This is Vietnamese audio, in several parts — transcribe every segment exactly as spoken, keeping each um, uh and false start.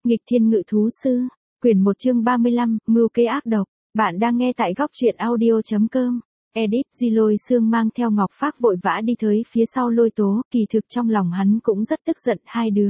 Nghịch thiên ngự thú sư, quyển một chương ba mươi lăm, mưu kế ác độc. Bạn đang nghe tại góc truyện audio chấm com. Edit, Di Lôi Sương mang theo Ngọc Phác vội vã đi tới phía sau Lôi Tố, kỳ thực trong lòng hắn cũng rất tức giận hai đứa.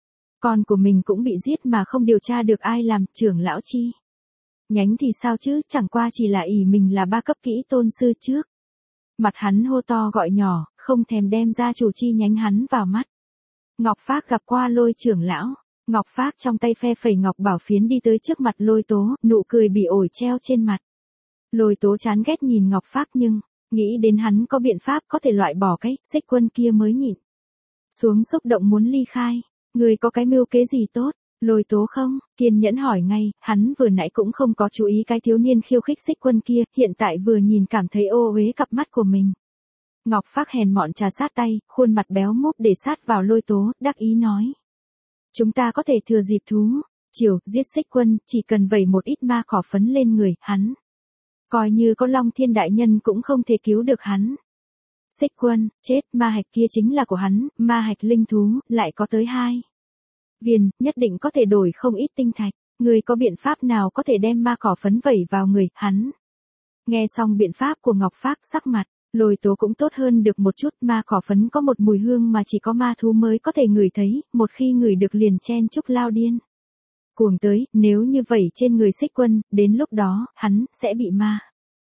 Con của mình cũng bị giết mà không điều tra được ai làm, trưởng lão chi. Nhánh thì sao chứ, chẳng qua chỉ là ỷ mình là ba cấp kỹ tôn sư trước. Mặt hắn hô to gọi nhỏ, không thèm đem ra chủ chi nhánh hắn vào mắt. Ngọc Phác gặp qua Lôi trưởng lão. Ngọc Phác trong tay phe phẩy ngọc bảo phiến đi tới trước mặt Lôi Tố, nụ cười bị ổi treo trên mặt. Lôi Tố chán ghét nhìn Ngọc Phác nhưng, nghĩ đến hắn có biện pháp có thể loại bỏ cái xích quân kia mới nhịn. Xuống xúc động muốn ly khai, người có cái mưu kế gì tốt, Lôi Tố không, kiên nhẫn hỏi ngay, hắn vừa nãy cũng không có chú ý cái thiếu niên khiêu khích xích quân kia, hiện tại vừa nhìn cảm thấy ô uế cặp mắt của mình. Ngọc Phác hèn mọn trà sát tay, khuôn mặt béo múp để sát vào Lôi Tố, đắc ý nói. Chúng ta có thể thừa dịp thú, chiều, giết xích quân, chỉ cần vẩy một ít ma cỏ phấn lên người, hắn. Coi như có Long Thiên đại nhân cũng không thể cứu được hắn. Xích quân, chết, ma hạch kia chính là của hắn, ma hạch linh thú, lại có tới hai viên, nhất định có thể đổi không ít tinh thạch. Người có biện pháp nào có thể đem ma cỏ phấn vẩy vào người, hắn. Nghe xong biện pháp của Ngọc Phác, sắc mặt Lôi Tố cũng tốt hơn được một chút, ma cỏ phấn có một mùi hương mà chỉ có ma thú mới có thể ngửi thấy, một khi ngửi được liền chen chúc lao điên. Cuồng tới, nếu như vẩy trên người xích quân, đến lúc đó, hắn, sẽ bị ma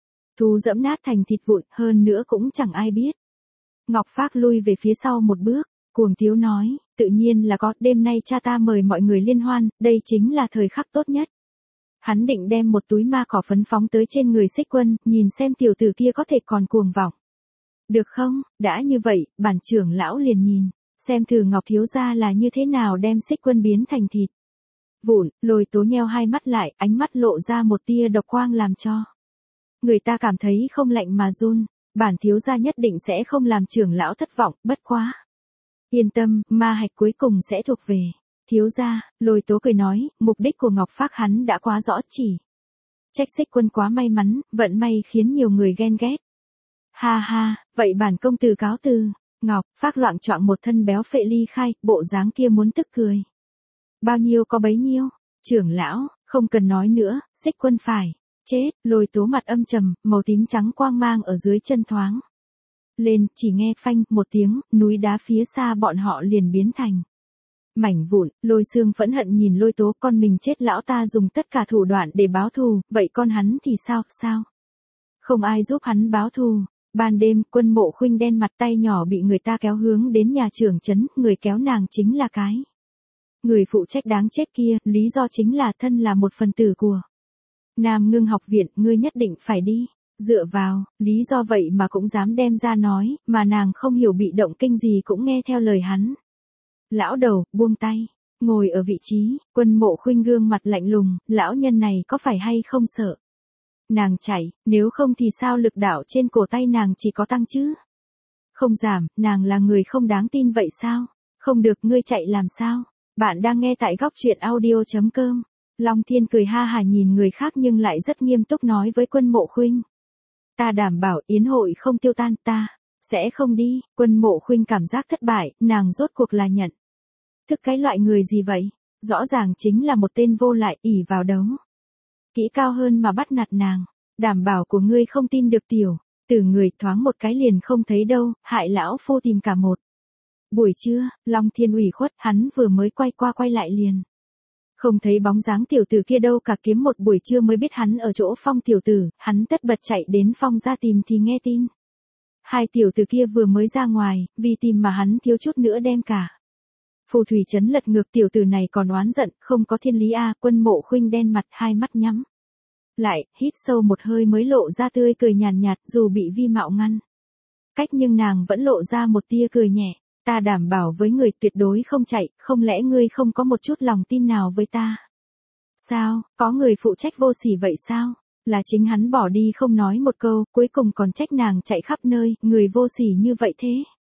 thú dẫm nát thành thịt vụn, hơn nữa cũng chẳng ai biết. Ngọc Phác lui về phía sau một bước, cuồng tiếu nói, tự nhiên là có, đêm nay cha ta mời mọi người liên hoan, đây chính là thời khắc tốt nhất. Hắn định đem một túi ma cỏ phấn phóng tới trên người xích quân, nhìn xem tiểu tử kia có thể còn cuồng vọng. Được không, đã như vậy, bản trưởng lão liền nhìn, xem thử Ngọc thiếu gia là như thế nào đem xích quân biến thành thịt vụn. Lôi Tố nheo hai mắt lại, ánh mắt lộ ra một tia độc quang làm cho người ta cảm thấy không lạnh mà run. Bản thiếu gia nhất định sẽ không làm trưởng lão thất vọng, bất quá. Yên tâm, ma hạch cuối cùng sẽ thuộc về thiếu gia. Lôi Tố cười nói, mục đích của Ngọc Phác hắn đã quá rõ, chỉ trách xích quân quá may mắn, vận may khiến nhiều người ghen ghét. Ha ha, vậy bản công tử cáo từ. Ngọc Phác loạng choạng một thân béo phệ ly khai, bộ dáng kia muốn tức cười. Bao nhiêu có bấy nhiêu, trưởng lão, không cần nói nữa, xích quân phải chết. Lôi Tố mặt âm trầm, màu tím trắng quang mang ở dưới chân thoáng lên, chỉ nghe phanh một tiếng, núi đá phía xa bọn họ liền biến thành mảnh vụn. Lôi Sương phẫn hận nhìn Lôi Tố, con mình chết lão ta dùng tất cả thủ đoạn để báo thù, vậy con hắn thì sao, sao? Không ai giúp hắn báo thù. Ban đêm, Quân Mộ Khuynh đen mặt, tay nhỏ bị người ta kéo hướng đến nhà trưởng trấn, người kéo nàng chính là cái người phụ trách đáng chết kia, lý do chính là thân là một phần tử của Nam Ngưng học viện, ngươi nhất định phải đi. Dựa vào, lý do vậy mà cũng dám đem ra nói, mà nàng không hiểu bị động kinh gì cũng nghe theo lời hắn. Lão đầu, buông tay, ngồi ở vị trí. Quân Mộ Khuynh gương mặt lạnh lùng, lão nhân này có phải hay không sợ nàng chạy, nếu không thì sao lực đạo trên cổ tay nàng chỉ có tăng chứ không giảm, nàng là người không đáng tin vậy sao? Không được, ngươi chạy làm sao? Bạn đang nghe tại góc truyện audio chấm com. Long Thiên cười ha hà nhìn người khác nhưng lại rất nghiêm túc nói với Quân Mộ Khuynh. Ta đảm bảo yến hội không tiêu tan, ta sẽ không đi. Quân Mộ Khuynh cảm giác thất bại, nàng rốt cuộc là nhận thức cái loại người gì vậy? Rõ ràng chính là một tên vô lại, ỷ vào đấu kỹ cao hơn mà bắt nạt nàng. Đảm bảo của ngươi không tin được tiểu tử người, thoáng một cái liền không thấy đâu, hại lão phu tìm cả một buổi trưa. Long Thiên ủy khuất, hắn vừa mới quay qua quay lại liền không thấy bóng dáng tiểu tử kia đâu cả, kiếm một buổi trưa mới biết hắn ở chỗ Phong tiểu tử. Hắn tất bật chạy đến Phong ra tìm thì nghe tin hai tiểu tử kia vừa mới ra ngoài, vì tìm mà hắn thiếu chút nữa đem cả phù thủy trấn lật ngược. Tiểu tử này còn oán giận, không có thiên lý a. Quân Mộ Khuynh đen mặt, hai mắt nhắm lại, hít sâu một hơi mới lộ ra tươi cười nhàn nhạt, dù bị vi mạo ngăn cách nhưng nàng vẫn lộ ra một tia cười nhẹ. Ta đảm bảo với người tuyệt đối không chạy, không lẽ ngươi không có một chút lòng tin nào với ta? Sao, có người phụ trách vô sỉ vậy sao? Là chính hắn bỏ đi không nói một câu, cuối cùng còn trách nàng chạy khắp nơi, người vô sỉ như vậy thế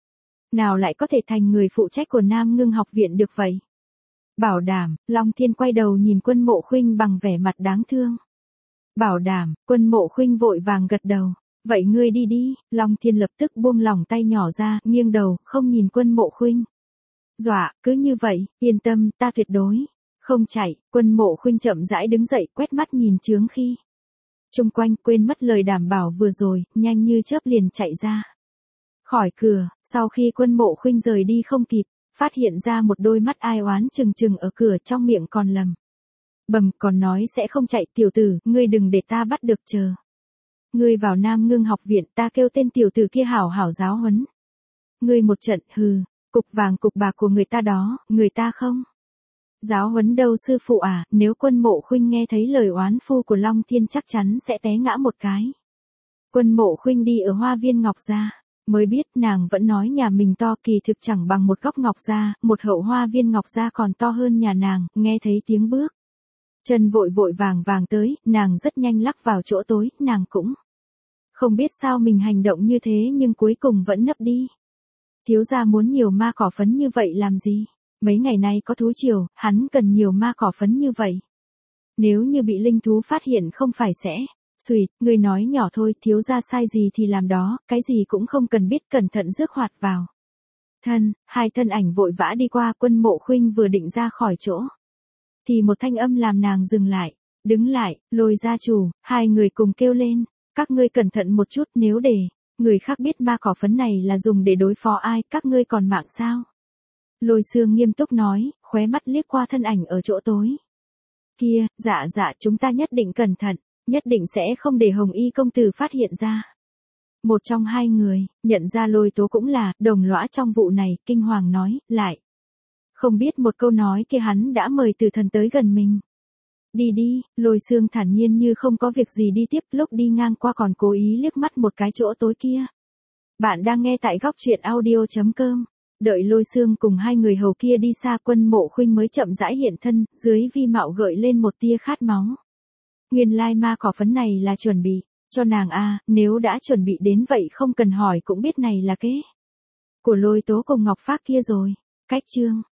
nào lại có thể thành người phụ trách của Nam Ngưng học viện được vậy? Bảo đảm. Long Thiên quay đầu nhìn Quân Mộ Khuynh bằng vẻ mặt đáng thương. Bảo đảm. Quân Mộ Khuynh vội vàng gật đầu. Vậy ngươi đi đi. Long Thiên lập tức buông lỏng tay nhỏ ra, nghiêng đầu, không nhìn Quân Mộ Khuynh. Dọa, cứ như vậy, yên tâm, ta tuyệt đối Không chạy, Quân Mộ Khuynh chậm rãi đứng dậy, quét mắt nhìn chướng khi. Chung quanh quên mất lời đảm bảo vừa rồi, nhanh như chớp liền chạy ra. Khỏi cửa, sau khi Quân Mộ Khuynh rời đi không kịp, phát hiện ra một đôi mắt ai oán trừng trừng ở cửa, trong miệng còn lầm bầm, còn nói sẽ không chạy. Tiểu tử, ngươi đừng để ta bắt được chờ. Ngươi vào Nam Ngưng học viện, ta kêu tên tiểu tử kia hảo hảo giáo huấn. Ngươi một trận, hừ, cục vàng cục bạc của người ta đó, người ta không giáo huấn đâu sư phụ à. Nếu Quân Mộ Khuynh nghe thấy lời oán phu của Long Thiên chắc chắn sẽ té ngã một cái. Quân Mộ Khuynh đi ở Hoa Viên Ngọc Gia, mới biết nàng vẫn nói nhà mình to, kỳ thực chẳng bằng một góc Ngọc Gia, một hậu Hoa Viên Ngọc Gia còn to hơn nhà nàng. Nghe thấy tiếng bước chân vội vội vàng vàng tới, nàng rất nhanh lắc vào chỗ tối. Nàng cũng không biết sao mình hành động như thế nhưng cuối cùng vẫn nấp đi. Thiếu gia muốn nhiều ma cỏ phấn như vậy làm gì? Mấy ngày nay có thú triều, hắn cần nhiều ma cỏ phấn như vậy. Nếu như bị linh thú phát hiện không phải sẽ. Xùi, người nói nhỏ thôi, thiếu gia sai gì thì làm đó, cái gì cũng không cần biết, cẩn thận rước hoạt vào. Thân, hai thân ảnh vội vã đi qua. Quân Mộ Khuynh vừa định ra khỏi chỗ, thì một thanh âm làm nàng dừng lại. Đứng lại, Lôi gia chủ, hai người cùng kêu lên. Các ngươi cẩn thận một chút, nếu để người khác biết ma cỏ phấn này là dùng để đối phó ai, các ngươi còn mạng sao? Lôi Sương nghiêm túc nói, khóe mắt liếc qua thân ảnh ở chỗ tối. Kia, dạ dạ, chúng ta nhất định cẩn thận, nhất định sẽ không để Hồng Y công tử phát hiện ra. Một trong hai người, nhận ra Lôi Tố cũng là đồng lõa trong vụ này, kinh hoàng nói, lại. Không biết một câu nói kia hắn đã mời Tử Thần tới gần mình. Đi đi, Lôi Sương thản nhiên như không có việc gì đi tiếp, lúc đi ngang qua còn cố ý liếc mắt một cái chỗ tối kia. Bạn đang nghe tại góc truyện audio chấm com. Đợi Lôi Sương cùng hai người hầu kia đi xa, Quân Mộ Khuynh mới chậm rãi hiện thân, dưới vi mạo gợi lên một tia khát máu. Nguyên lai ma cỏ phấn này là chuẩn bị cho nàng a, nếu đã chuẩn bị đến vậy không cần hỏi cũng biết này là kế của Lôi Tố cùng Ngọc Phác kia rồi. Cách chương